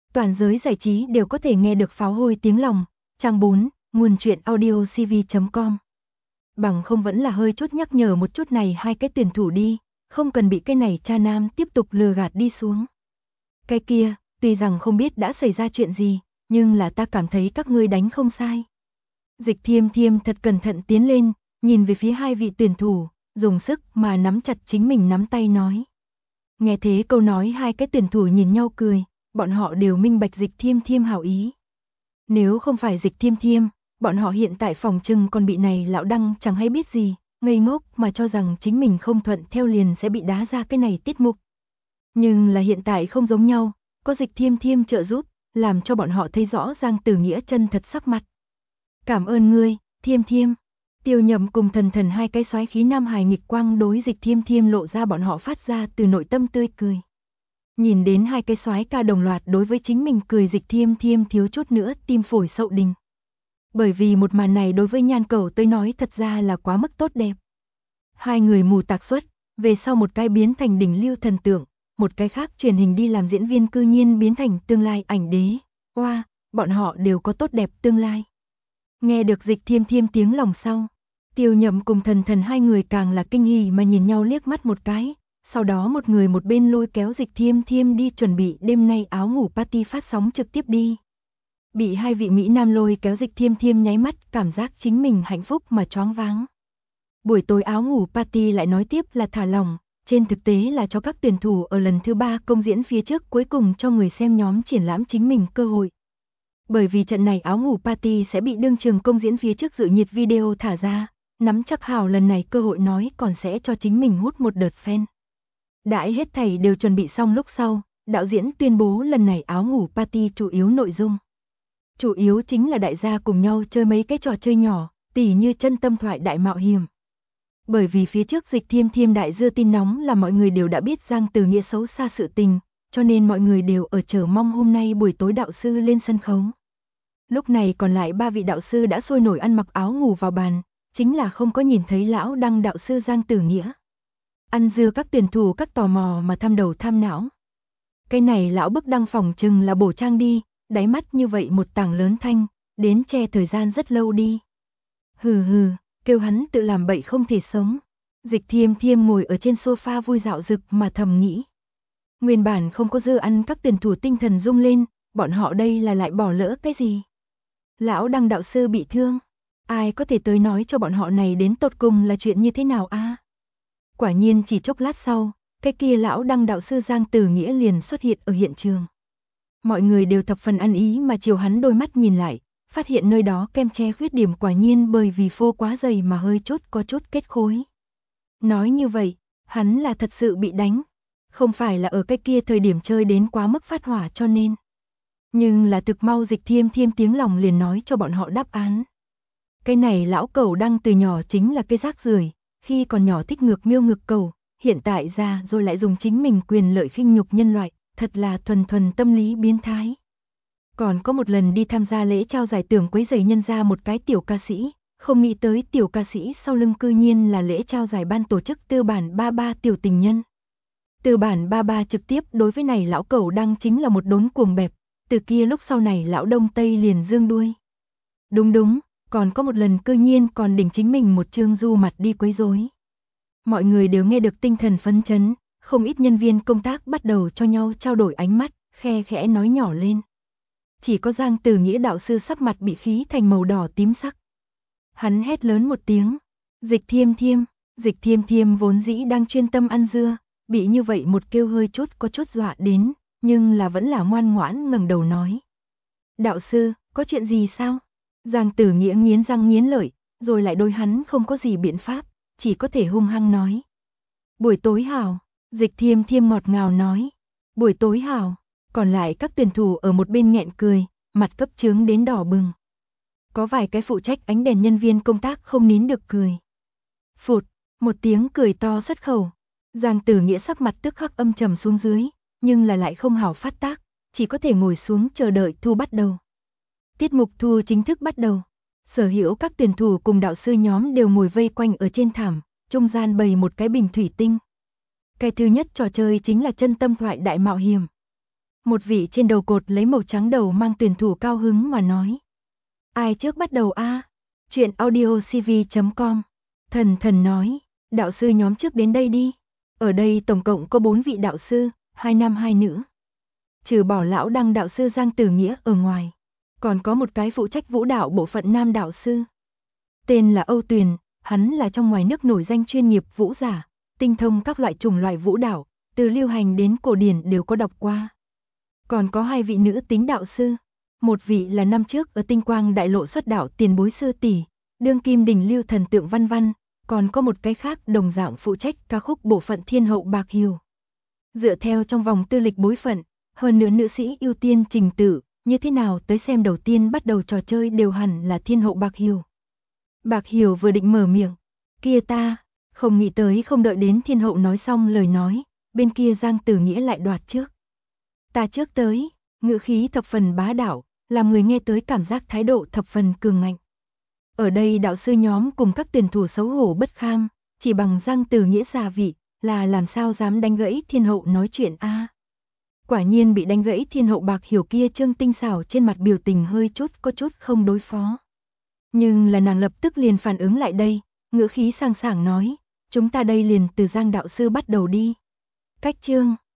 Toàn giới giải trí đều có thể nghe được pháo hôi tiếng lòng. Trang 4, nguồn truyện audio cv.com. Bằng không vẫn là hơi chút nhắc nhở một chút này hai cái tuyển thủ đi, không cần bị cái này cha nam tiếp tục lừa gạt đi xuống. Cái kia, tuy rằng không biết đã xảy ra chuyện gì, nhưng là ta cảm thấy các ngươi đánh không sai. Dịch Thiêm Thiêm thật cẩn thận tiến lên, nhìn về phía hai vị tuyển thủ, dùng sức mà nắm chặt chính mình nắm tay nói. Nghe thế câu nói hai cái tuyển thủ nhìn nhau cười, bọn họ đều minh bạch Dịch Thiêm Thiêm hảo ý. Nếu không phải Dịch Thiêm Thiêm, bọn họ hiện tại phòng trừng còn bị này lão Đăng chẳng hay biết gì, ngây ngốc mà cho rằng chính mình không thuận theo liền sẽ bị đá ra cái này tiết mục. Nhưng là hiện tại không giống nhau, có Dịch Thiêm Thiêm trợ giúp, làm cho bọn họ thấy rõ Giang Tử Nghĩa chân thật sắc mặt. Cảm ơn ngươi, Thiêm Thiêm. Tiêu Nhậm cùng Thần Thần hai cái soái khí nam hài nghịch quang đối Dịch Thiêm Thiêm lộ ra bọn họ phát ra từ nội tâm tươi cười. Nhìn đến hai cái soái ca đồng loạt đối với chính mình cười, Dịch Thiêm Thiêm thiếu chút nữa tim phổi sậu đình. Bởi vì một màn này đối với Nhan Cẩu tới nói thật ra là quá mức tốt đẹp. Hai người mù tạc xuất, về sau một cái biến thành đỉnh lưu thần tượng, một cái khác truyền hình đi làm diễn viên cư nhiên biến thành tương lai ảnh đế. Oa, bọn họ đều có tốt đẹp tương lai. Nghe được Dịch Thiêm Thiêm tiếng lòng sau, Tiêu Nhậm cùng Thần Thần hai người càng là kinh hỉ mà nhìn nhau liếc mắt một cái, sau đó một người một bên lôi kéo Dịch Thiêm Thiêm đi chuẩn bị đêm nay áo ngủ party phát sóng trực tiếp đi. Bị hai vị Mỹ Nam lôi kéo, Dịch Thiêm Thiêm nháy mắt cảm giác chính mình hạnh phúc mà choáng váng. Buổi tối áo ngủ party lại nói tiếp là thả lỏng, trên thực tế là cho các tuyển thủ ở lần thứ 3 công diễn phía trước cuối cùng cho người xem nhóm triển lãm chính mình cơ hội. Bởi vì trận này áo ngủ party sẽ bị đương trường công diễn phía trước dự nhiệt video thả ra, nắm chắc hào lần này cơ hội nói còn sẽ cho chính mình hút một đợt fan. Đãi hết thảy đều chuẩn bị xong lúc sau, đạo diễn tuyên bố lần này áo ngủ party chủ yếu nội dung. Chủ yếu chính là đại gia cùng nhau chơi mấy cái trò chơi nhỏ, tỉ như chân tâm thoại đại mạo hiểm. Bởi vì phía trước Dịch Thiêm Thiêm đại dưa tin nóng là mọi người đều đã biết Giang Tử Nghĩa xấu xa sự tình, cho nên mọi người đều ở chờ mong hôm nay buổi tối đạo sư lên sân khấu. Lúc này còn lại 3 vị đạo sư đã sôi nổi ăn mặc áo ngủ vào bàn, chính là không có nhìn thấy lão Đăng đạo sư Giang Tử Nghĩa. Ăn dưa các tuyển thủ các tò mò mà tham đầu tham não. Cái này lão bức Đăng phòng chừng là bổ trang đi, đáy mắt như vậy một tảng lớn thanh, đến che thời gian rất lâu đi. Hừ hừ, kêu hắn tự làm bậy không thể sống. Dịch Thiêm Thiêm ngồi ở trên sofa vui dạo dực mà thầm nghĩ. Nguyên bản không có dưa ăn, các tuyển thủ tinh thần rung lên, bọn họ đây là lại bỏ lỡ cái gì? Lão Đăng đạo sư bị thương, ai có thể tới nói cho bọn họ này đến tột cùng là chuyện như thế nào a? Quả nhiên chỉ chốc lát sau, cái kia lão Đăng đạo sư Giang Tử Nghĩa liền xuất hiện ở hiện trường. Mọi người đều thập phần ăn ý mà chiều hắn đôi mắt nhìn lại, phát hiện nơi đó kem che khuyết điểm quả nhiên bởi vì phô quá dày mà hơi có chút kết khối. Nói như vậy, hắn là thật sự bị đánh, không phải là ở cái kia thời điểm chơi đến quá mức phát hỏa cho nên. Nhưng là thực mau Dịch Thiêm Thiêm tiếng lòng liền nói cho bọn họ đáp án. Cái này lão cẩu Đăng từ nhỏ chính là cái rác rưởi, khi còn nhỏ thích ngược miêu ngược cẩu, hiện tại ra rồi lại dùng chính mình quyền lợi khinh nhục nhân loại, thật là thuần tâm lý biến thái. Còn có một lần đi tham gia lễ trao giải thưởng quấy rầy nhân ra một cái tiểu ca sĩ, không nghĩ tới tiểu ca sĩ sau lưng cư nhiên là lễ trao giải ban tổ chức Tư bản 33 tiểu tình nhân. Tư bản 33 trực tiếp đối với này lão cẩu Đăng chính là một đốn cuồng bẹp, từ kia lúc sau này lão Đông Tây liền dương đuôi. Đúng, còn có một lần cư nhiên còn đỉnh chính mình một chương du mặt đi quấy rối. Mọi người đều nghe được tinh thần phấn chấn, không ít nhân viên công tác bắt đầu cho nhau trao đổi ánh mắt, khe khẽ nói nhỏ lên. Chỉ có Giang Tử Nghĩa đạo sư sắc mặt bị khí thành màu đỏ tím sắc. Hắn hét lớn một tiếng, Dịch Thiêm Thiêm vốn dĩ đang chuyên tâm ăn dưa, bị như vậy một kêu hơi có chút dọa đến, nhưng là vẫn là ngoan ngoãn ngẩng đầu nói. Đạo sư, có chuyện gì sao? Giang Tử Nghĩa nghiến răng nghiến lợi, rồi lại đối hắn không có gì biện pháp, chỉ có thể hung hăng nói. Buổi tối hảo, Dịch Thiêm Thiêm ngọt ngào nói. Buổi tối hảo, còn lại các tuyển thủ ở một bên nghẹn cười, mặt cấp chướng đến đỏ bừng. Có vài cái phụ trách ánh đèn nhân viên công tác không nín được cười. Phụt, một tiếng cười to xuất khẩu. Giang Tử Nghĩa sắc mặt tức khắc âm trầm xuống dưới, nhưng là lại không hảo phát tác, chỉ có thể ngồi xuống chờ đợi thu bắt đầu. Tiết mục thu chính thức bắt đầu. Sở hữu các tuyển thủ cùng đạo sư nhóm đều ngồi vây quanh ở trên thảm, trung gian bày một cái bình thủy tinh. Cái thứ nhất trò chơi chính là chân tâm thoại đại mạo hiểm. Một vị trên đầu cột lấy màu trắng đầu mang tuyển thủ cao hứng mà nói. Ai trước bắt đầu a? Chuyện audio cv.com. Thần nói, đạo sư nhóm trước đến đây đi. Ở đây tổng cộng có 4 vị đạo sư, 2 nam 2 nữ. Trừ bỏ lão đăng đạo sư Giang Tử Nghĩa ở ngoài. Còn có một cái phụ trách vũ đạo bộ phận nam đạo sư. Tên là Âu Tuyền, hắn là trong ngoài nước nổi danh chuyên nghiệp vũ giả, tinh thông các loại chủng loại vũ đạo, từ lưu hành đến cổ điển đều có đọc qua. Còn có 2 vị nữ tính đạo sư. Một vị là năm trước ở Tinh Quang Đại Lộ xuất đạo tiền bối sư tỷ, đương kim đỉnh lưu thần tượng Văn Văn, còn có một cái khác đồng dạng phụ trách ca khúc bộ phận thiên hậu Bạc Hiều. Dựa theo trong vòng tư lịch bối phận, hơn nữa nữ sĩ ưu tiên trình tự, như thế nào tới xem đầu tiên bắt đầu trò chơi đều hẳn là thiên hậu Bạc Hiều. Bạc Hiều vừa định mở miệng, kia ta, không nghĩ tới không đợi đến thiên hậu nói xong lời nói, bên kia Giang Tử Nghĩa lại đoạt trước. Ta trước tới, ngữ khí thập phần bá đạo, làm người nghe tới cảm giác thái độ thập phần cường ngạnh. Ở đây đạo sư nhóm cùng các tuyển thủ xấu hổ bất kham, chỉ bằng Giang Tử Nghĩa già vị, là làm sao dám đánh gãy thiên hậu nói chuyện a? Quả nhiên bị đánh gãy thiên hậu Bạc Hiểu kia trương tinh xảo trên mặt biểu tình hơi có chút không đối phó. Nhưng là nàng lập tức liền phản ứng lại đây, ngữ khí sang sảng nói, chúng ta đây liền từ Giang đạo sư bắt đầu đi. Cách chương